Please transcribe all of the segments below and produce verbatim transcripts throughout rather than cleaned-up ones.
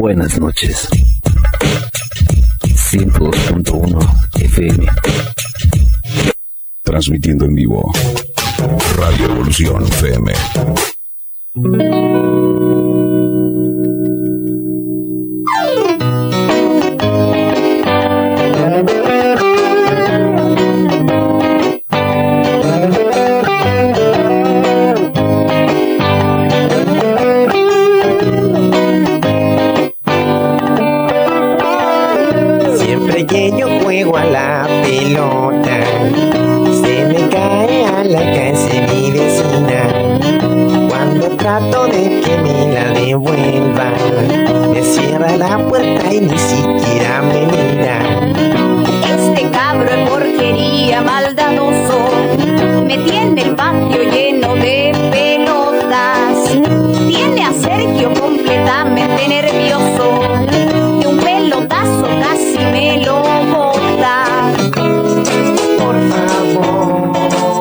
Buenas noches. ciento dos punto uno F M. Transmitiendo en vivo. Radio Evolución F M. Siempre que yo juego a la pelota, se me cae a la casa mi vecina. Cuando trato de que me la devuelva, me cierra la puerta y ni siquiera me mira. Este cabro es porquería, maldadoso, me tiene el patio lleno de pelotas. Tiene a Sergio completamente nervioso, de un pelotazo casi me lo bota. Por favor,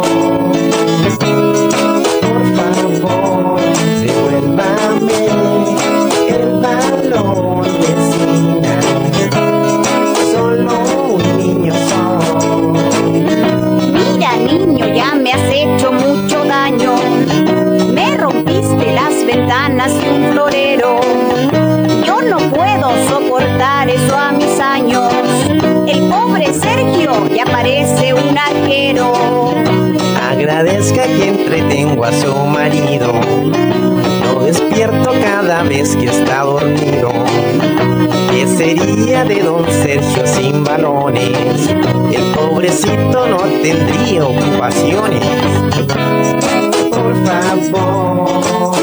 por favor, devuélvame el balón, vecina. Solo un niño soy. Mira, niño, ya me has hecho mucho daño. Me rompiste las ventanas y un florero. Yo no puedo soportar eso a mis años. El pobre Sergio ya parece un arquero. Agradezca que entretengo a su marido. Lo despierto cada vez que está dormido. ¿Qué sería de don Sergio sin balones? El pobrecito no tendría ocupaciones. Por favor,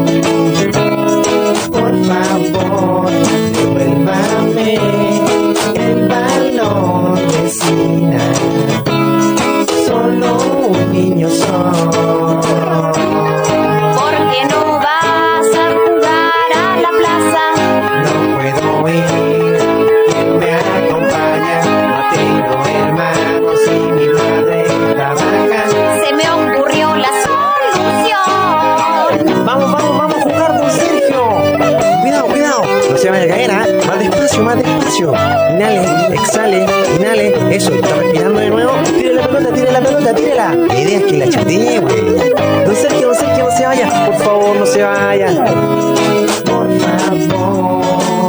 por favor, devuélvame el balón, vecina. Solo un niño soy. ¿Por qué no vas a jugar a la plaza? No puedo ir, ¿quién me acompaña? No tengo hermanos y mi madre trabaja. Se me ocurrió la solución. Vamos, vamos, vamos a jugar, don Sergio. Cuidado, cuidado, no se vaya a caer, ¿eh? Más despacio, más despacio. Inhale, exhale, inhale. Eso, está respirando de nuevo. Tire la pelota, tire la pelota, tírela. La idea es que la chatee, güey. Don Sergio, don Sergio, no se vaya. Por favor, no se vaya. Por favor.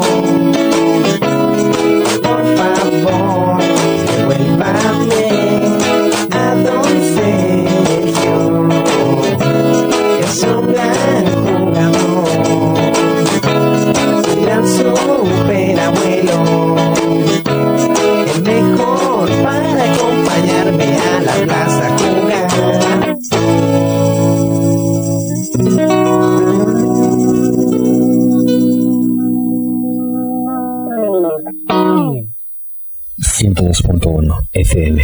Por favor, devuélvame a don Sergio. Es un gran jugador, un gran superabuelo, el mejor para acompañarme a la plaza a jugar. ciento dos punto uno F M.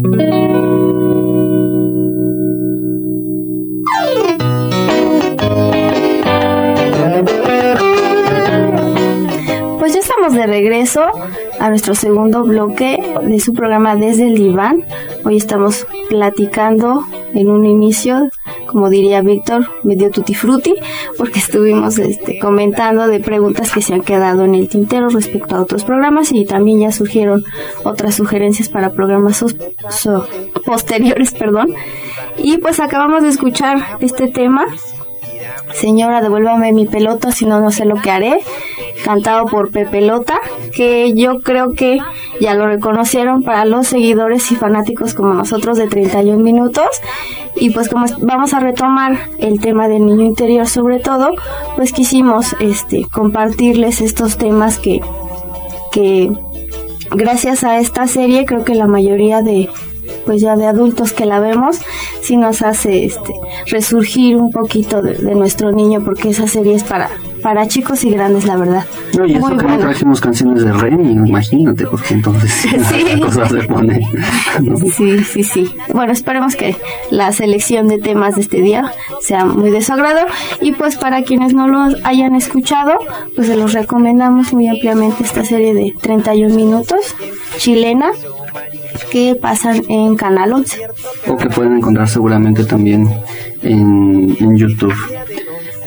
Pues ya estamos de regreso a nuestro segundo bloque de su programa Desde el Diván. Hoy estamos platicando en un inicio, como diría Víctor, medio tutti frutti, porque estuvimos este, comentando de preguntas que se han quedado en el tintero respecto a otros programas, y también ya surgieron otras sugerencias para programas so- so- posteriores, perdón. Y pues acabamos de escuchar este tema, Señora, devuélvame mi pelota, si no, no sé lo que haré, cantado por Pepe Lota, que yo creo que ya lo reconocieron para los seguidores y fanáticos como nosotros de treinta y un minutos. Y pues como vamos a retomar el tema del niño interior sobre todo, pues quisimos este compartirles estos temas que, que gracias a esta serie creo que la mayoría de pues ya de adultos que la vemos, sí nos hace este resurgir un poquito de, de nuestro niño, porque esa serie es para para chicos y grandes, la verdad. No, y eso que no trajimos canciones de Remy, imagínate, porque entonces sí. la cosa se pone, ¿no? Sí, sí, sí. Bueno, esperemos que la selección de temas de este día sea muy de su agrado, y pues para quienes no lo hayan escuchado, pues se los recomendamos muy ampliamente esta serie de treinta y un minutos, chilena, que pasan en Canal once. O que pueden encontrar seguramente también en, en YouTube.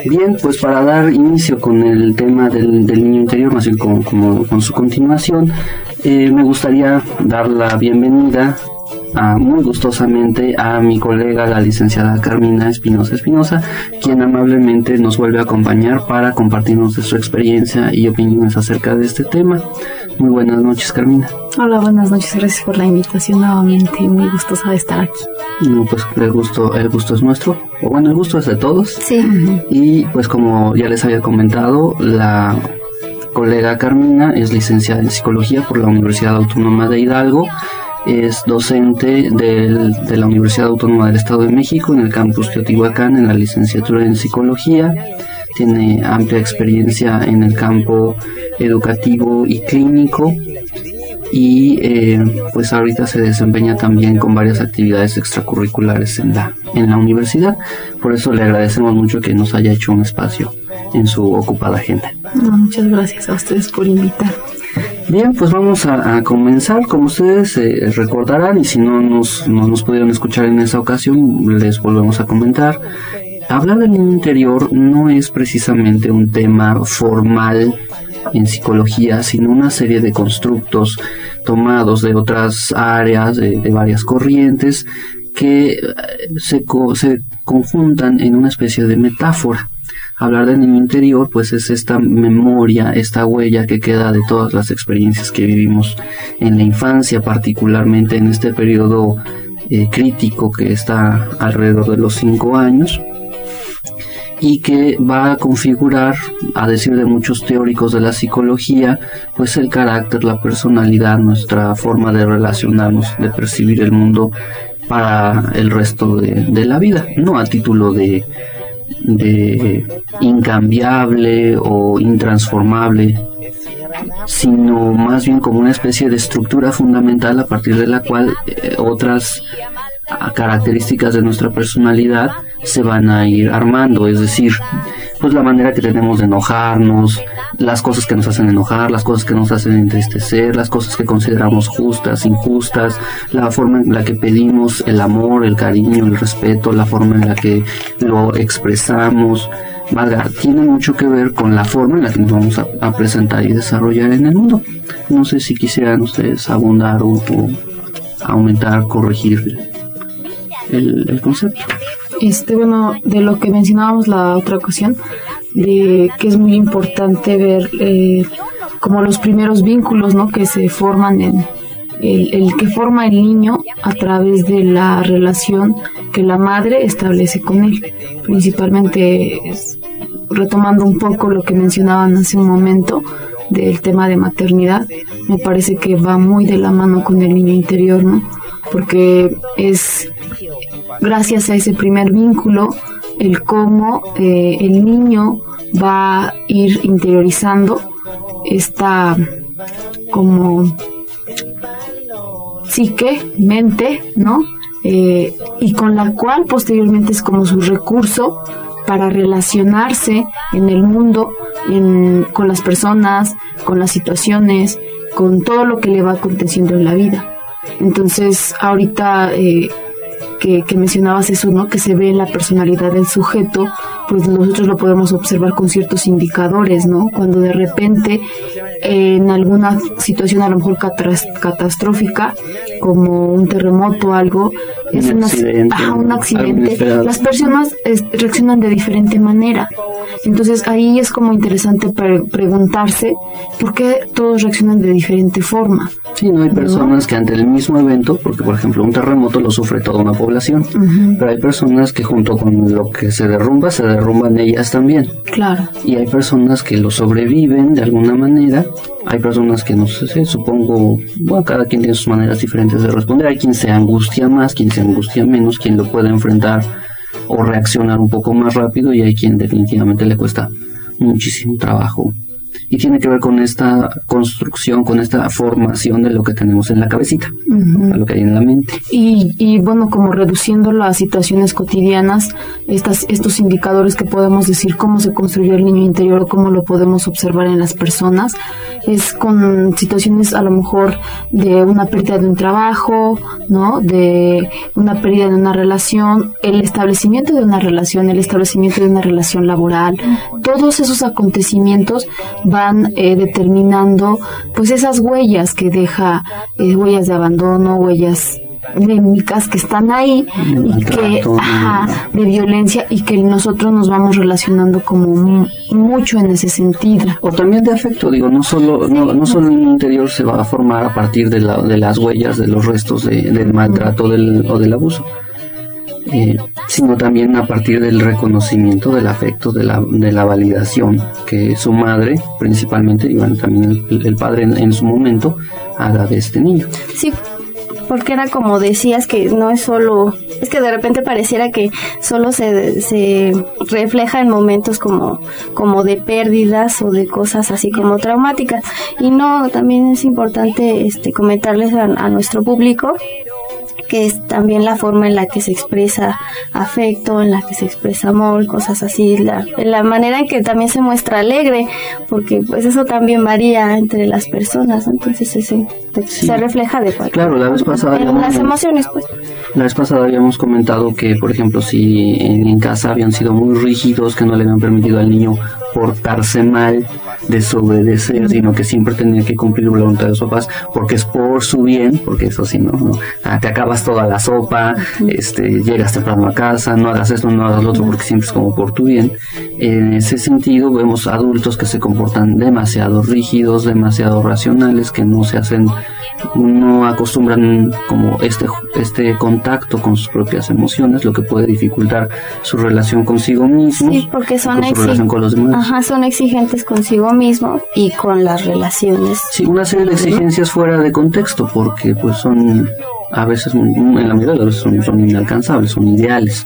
Bien, pues para dar inicio con el tema del, del niño interior, más bien como, como con su continuación, eh, me gustaría dar la bienvenida a, muy gustosamente a mi colega, la licenciada Carmina Espinosa Espinosa, quien amablemente nos vuelve a acompañar para compartirnos de su experiencia y opiniones acerca de este tema. Muy buenas noches, Carmina. Hola, buenas noches, gracias por la invitación nuevamente, muy gustosa de estar aquí. No, pues el gusto, el gusto es nuestro, o bueno, el gusto es de todos. Sí. Y pues como ya les había comentado, la colega Carmina es licenciada en Psicología por la Universidad Autónoma de Hidalgo, es docente del, de la Universidad Autónoma del Estado de México en el campus Teotihuacán en la licenciatura en Psicología. Tiene amplia experiencia en el campo educativo y clínico y eh, pues ahorita se desempeña también con varias actividades extracurriculares en la, en la universidad. Por eso le agradecemos mucho que nos haya hecho un espacio en su ocupada agenda. No, muchas gracias a ustedes por invitar. Bien, pues vamos a, a comenzar. Como ustedes eh, recordarán, y si no nos, no nos pudieron escuchar en esa ocasión, les volvemos a comentar. Hablar del niño interior no es precisamente un tema formal en psicología, sino una serie de constructos tomados de otras áreas, de, de varias corrientes, que se, co- se conjuntan en una especie de metáfora. Hablar del niño interior, pues es esta memoria, esta huella que queda de todas las experiencias que vivimos en la infancia, particularmente en este periodo eh, crítico que está alrededor de los cinco años, y que va a configurar, a decir de muchos teóricos de la psicología, pues el carácter, la personalidad, nuestra forma de relacionarnos, de percibir el mundo para el resto de, de la vida, no a título de, de incambiable o intransformable, sino más bien como una especie de estructura fundamental a partir de la cual eh, otras características de nuestra personalidad se van a ir armando, es decir, pues la manera que tenemos de enojarnos, las cosas que nos hacen enojar, las cosas que nos hacen entristecer, las cosas que consideramos justas, injustas, la forma en la que pedimos el amor, el cariño, el respeto, la forma en la que lo expresamos. Valga, tiene mucho que ver con la forma en la que nos vamos a, a presentar y desarrollar en el mundo. No sé si quisieran ustedes abundar o, o aumentar, corregir el, el concepto. Este, bueno, de lo que mencionábamos la otra ocasión, de que es muy importante ver eh, como los primeros vínculos, ¿no?, que se forman en el, el que forma el niño a través de la relación que la madre establece con él. Principalmente es, retomando un poco lo que mencionaban hace un momento del tema de maternidad, me parece que va muy de la mano con el niño interior, ¿no? Porque es gracias a ese primer vínculo el cómo eh, el niño va a ir interiorizando esta como psique, mente, ¿no? Eh, y con la cual posteriormente es como su recurso para relacionarse en el mundo, en, con las personas, con las situaciones, con todo lo que le va aconteciendo en la vida. Entonces, ahorita eh, que, que mencionabas eso, ¿no?, que se ve en la personalidad del sujeto, pues nosotros lo podemos observar con ciertos indicadores, ¿no? Cuando de repente eh, en alguna situación a lo mejor catras, catastrófica, como un terremoto o algo, es un una, accidente, ajá, un accidente, inesperado. las personas es, reaccionan de diferente manera. Entonces ahí es como interesante pre- preguntarse por qué todos reaccionan de diferente forma. Sí, no hay personas que ante el mismo evento, porque por ejemplo un terremoto lo sufre toda una población, Uh-huh. pero hay personas que junto con lo que se derrumba, se derrumban ellas también. Claro. Y hay personas que lo sobreviven de alguna manera, hay personas que no sé, supongo, bueno, cada quien tiene sus maneras diferentes de responder, hay quien se angustia más, quien se angustia menos, quien lo puede enfrentar o reaccionar un poco más rápido, y hay quien definitivamente le cuesta muchísimo trabajo y tiene que ver con esta construcción, con esta formación de lo que tenemos en la cabecita, uh-huh. lo que hay en la mente. Y, y bueno, como reduciéndolo a situaciones cotidianas, estas, estos indicadores que podemos decir cómo se construyó el niño interior o cómo lo podemos observar en las personas, es con situaciones a lo mejor de una pérdida de un trabajo, ¿no? De una pérdida de una relación, el establecimiento de una relación, el establecimiento de una relación laboral. Todos esos acontecimientos van eh, determinando pues esas huellas que deja, eh, huellas de abandono, huellas anémicas que están ahí y que ajá, de violencia, y que nosotros nos vamos relacionando como m- mucho en ese sentido. O también de afecto, digo, no solo no, no solo el interior se va a formar a partir de, la, de las huellas, de los restos de, del maltrato del, o del abuso, eh, sino también a partir del reconocimiento del afecto, de la, de la validación que su madre principalmente, y bueno, también el, el padre en, en su momento, haga de este niño. Sí, porque era como decías, que no es solo, es que de repente pareciera que solo se, se refleja en momentos como, como de pérdidas o de cosas así como traumáticas, y no, también es importante este comentarles a, a nuestro público que es también la forma en la que se expresa afecto, en la que se expresa amor, cosas así, la, la manera en que también se muestra alegre, porque pues eso también varía entre las personas, entonces ese, sí. se refleja de cualquier Claro, la vez pasada en las emociones, pues. La vez pasada habíamos comentado que, por ejemplo, si en, en casa habían sido muy rígidos, que no le habían permitido al niño portarse mal, desobedecer, sino que siempre tenía que cumplir la voluntad de sus papás, porque es por su bien, porque eso sí, no, no ah, te acabas toda la sopa, este, llegas temprano a casa, no hagas esto, no hagas lo otro, porque siempre es como por tu bien. En ese sentido vemos adultos que se comportan demasiado rígidos, demasiado racionales, que no se hacen, no acostumbran como este, este contacto con sus propias emociones, lo que puede dificultar su relación consigo mismos, sí, porque son con su exig- relación con los demás. Ajá, son exigentes consigo mismo y con las relaciones. Sí, una serie de exigencias fuera de contexto, porque pues son a veces, en la mayoría de las veces son, son inalcanzables, son ideales.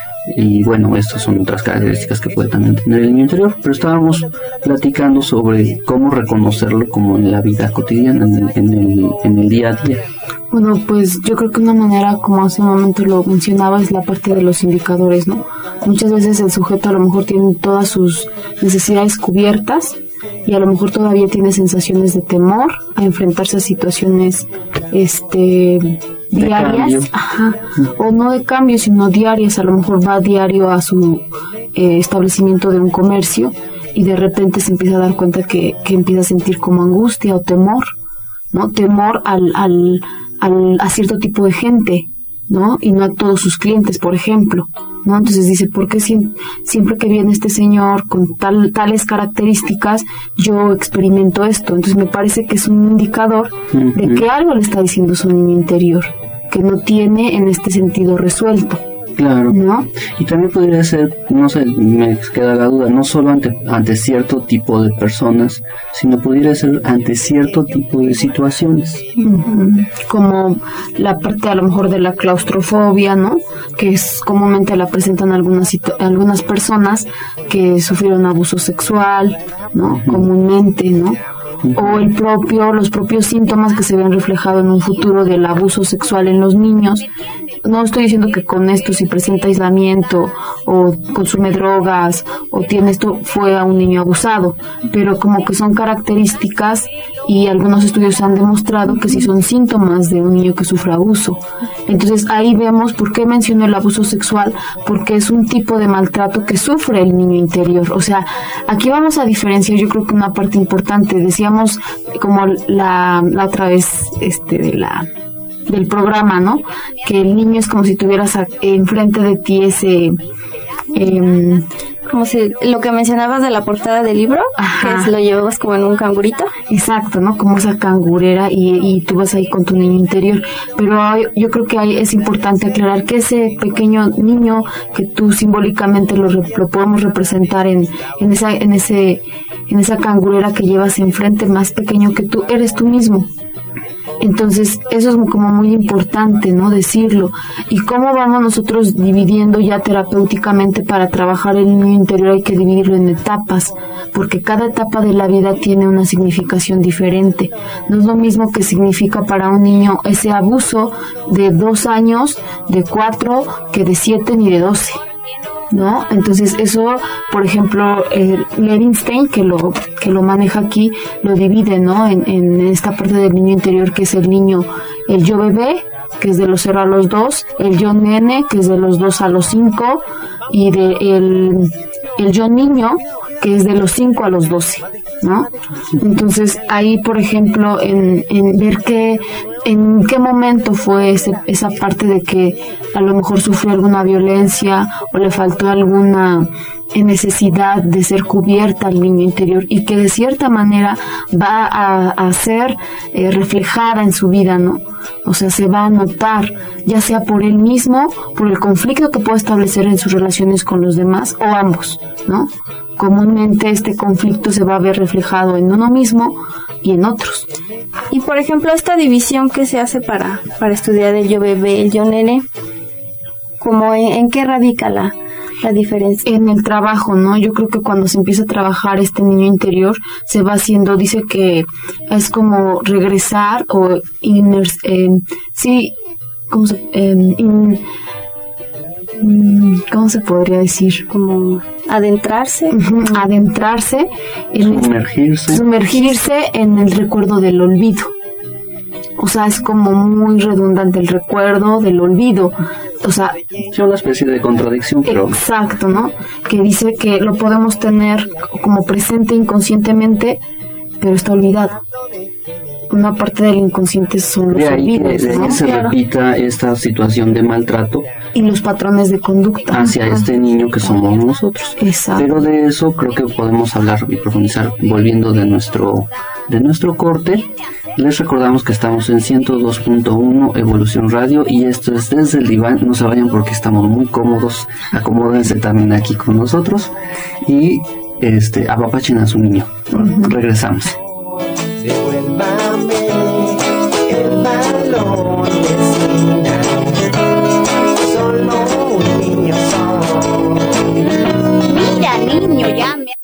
Y bueno, estas son otras características que puede también tener el niño interior, pero estábamos platicando sobre cómo reconocerlo como en la vida cotidiana, en el, en el, en el día a día. Bueno, pues yo creo que una manera, como hace un momento lo mencionaba, es la parte de los indicadores, ¿no? Muchas veces el sujeto a lo mejor tiene todas sus necesidades cubiertas y a lo mejor todavía tiene sensaciones de temor a enfrentarse a situaciones este diarias, ajá, o no de cambio, sino diarias. A lo mejor va diario a su eh, establecimiento de un comercio y de repente se empieza a dar cuenta que, que empieza a sentir como angustia o temor, ¿no? Temor al, al, al, a cierto tipo de gente, ¿no? Y no a todos sus clientes, por ejemplo, ¿no? Entonces dice, ¿por qué si, siempre que viene este señor con tal, tales características, yo experimento esto? Entonces me parece que es un indicador uh-huh. de que algo le está diciendo su niño interior, que no tiene en este sentido resuelto. Claro, ¿no? Y también podría ser, no sé, me queda la duda, no solo ante, ante cierto tipo de personas, sino pudiera ser ante cierto tipo de situaciones. Uh-huh. Como la parte a lo mejor de la claustrofobia, ¿no? Que es comúnmente la presentan algunas situ- algunas personas que sufrieron abuso sexual, ¿no? Uh-huh. Comúnmente, ¿no? O el propio, los propios síntomas que se ven reflejados en un futuro del abuso sexual en los niños. No estoy diciendo que con esto, si presenta aislamiento o consume drogas o tiene esto, fue a un niño abusado, pero como que son características, y algunos estudios han demostrado que sí son síntomas de un niño que sufre abuso. Entonces ahí vemos por qué menciono el abuso sexual, porque es un tipo de maltrato que sufre el niño interior. O sea, aquí vamos a diferenciar, yo creo que una parte importante, decíamos como la, la otra vez este de la del programa, ¿no? Que el niño es como si tuvieras a, enfrente de ti ese eh, como si lo que mencionabas de la portada del libro, ajá, que es, lo llevabas como en un cangurito. Exacto, ¿no? Como esa cangurera, y, y tú vas ahí con tu niño interior. Pero hay, yo creo que hay, es importante aclarar que ese pequeño niño que tú simbólicamente lo, lo podemos representar en, en esa en ese en esa cangurera que llevas enfrente, más pequeño que tú, eres tú mismo. Entonces, eso es como muy importante, ¿no? Decirlo. Y cómo vamos nosotros dividiendo ya terapéuticamente para trabajar el niño interior, hay que dividirlo en etapas, porque cada etapa de la vida tiene una significación diferente. No es lo mismo que significa para un niño ese abuso de dos años, de cuatro, que de siete ni de doce. ¿No? Entonces eso, por ejemplo, eh, Levinstein, que lo que lo maneja aquí, lo divide, ¿no? En, en esta parte del niño interior, que es el niño, el yo bebé, que es de los cero a los dos, el yo nene, que es de los dos a los cinco, y de el, el yo niño, que es de los cinco a los doce, ¿no? Entonces ahí, por ejemplo, en, en ver qué, en qué momento fue ese, esa parte de que a lo mejor sufrió alguna violencia o le faltó alguna necesidad de ser cubierta al niño interior, y que de cierta manera va a, a ser eh, reflejada en su vida, ¿no? O sea, se va a notar, ya sea por él mismo, por el conflicto que puede establecer en sus relaciones con los demás, o ambos, ¿no? Comúnmente este conflicto se va a ver reflejado en uno mismo y en otros. Y por ejemplo, esta división que se hace para, para estudiar el yo bebé, el yo nene, ¿cómo en, en qué radica la, la diferencia? En el trabajo, ¿no? Yo creo que cuando se empieza a trabajar este niño interior, se va haciendo, dice que es como regresar o inner, eh, sí, ¿cómo se, eh, in, ¿cómo se podría decir? Como adentrarse. Uh-huh, adentrarse. En sumergirse. Sumergirse en el recuerdo del olvido. O sea, es como muy redundante el recuerdo del olvido. O sea, es una especie de contradicción, pero... Exacto, ¿no? Que dice que lo podemos tener como presente inconscientemente, pero está olvidado. Una parte del inconsciente son los de ahí olvidos, que, ¿no? se Claro. repita esta situación de maltrato Y los patrones de conducta hacia este niño que somos nosotros. Exacto. Pero de eso creo que podemos hablar y profundizar volviendo de nuestro de nuestro corte. Les recordamos que estamos en ciento dos punto uno Evolución Radio, y esto es Desde el Diván. No se vayan porque estamos muy cómodos. Acomódense también aquí con nosotros y este apapachen a su niño. Uh-huh. Regresamos. Devuélvame el balón de esquina. Solo un niño soy. Mira, niño, ya